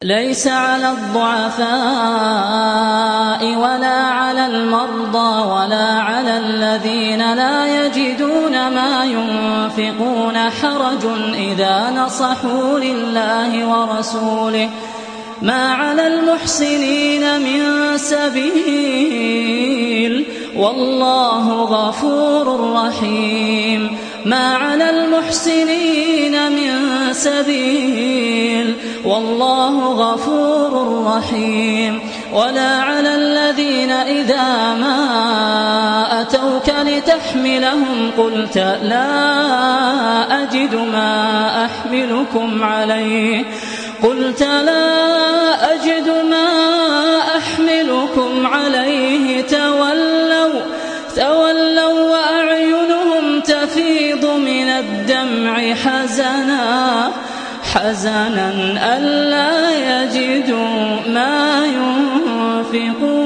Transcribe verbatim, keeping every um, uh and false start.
ليس على الضعفاء ولا على المرضى ولا على الذين لا يجدون ما ينفقون حرج إذا نصحوا لله ورسوله ما على المحسنين من سبيل والله غفور رحيم. ما على المحسنين من سبيل والله غفور رحيم. ولا على الذين إذا ما أتوك لتحملهم قلت لا أجد ما أحملكم عليه قلت لا أجد ما أحملكم عليه تولوا تولوا وأعينهم تفيض من الدمع حزنا حزنا ألا يجدوا ما ينفقون.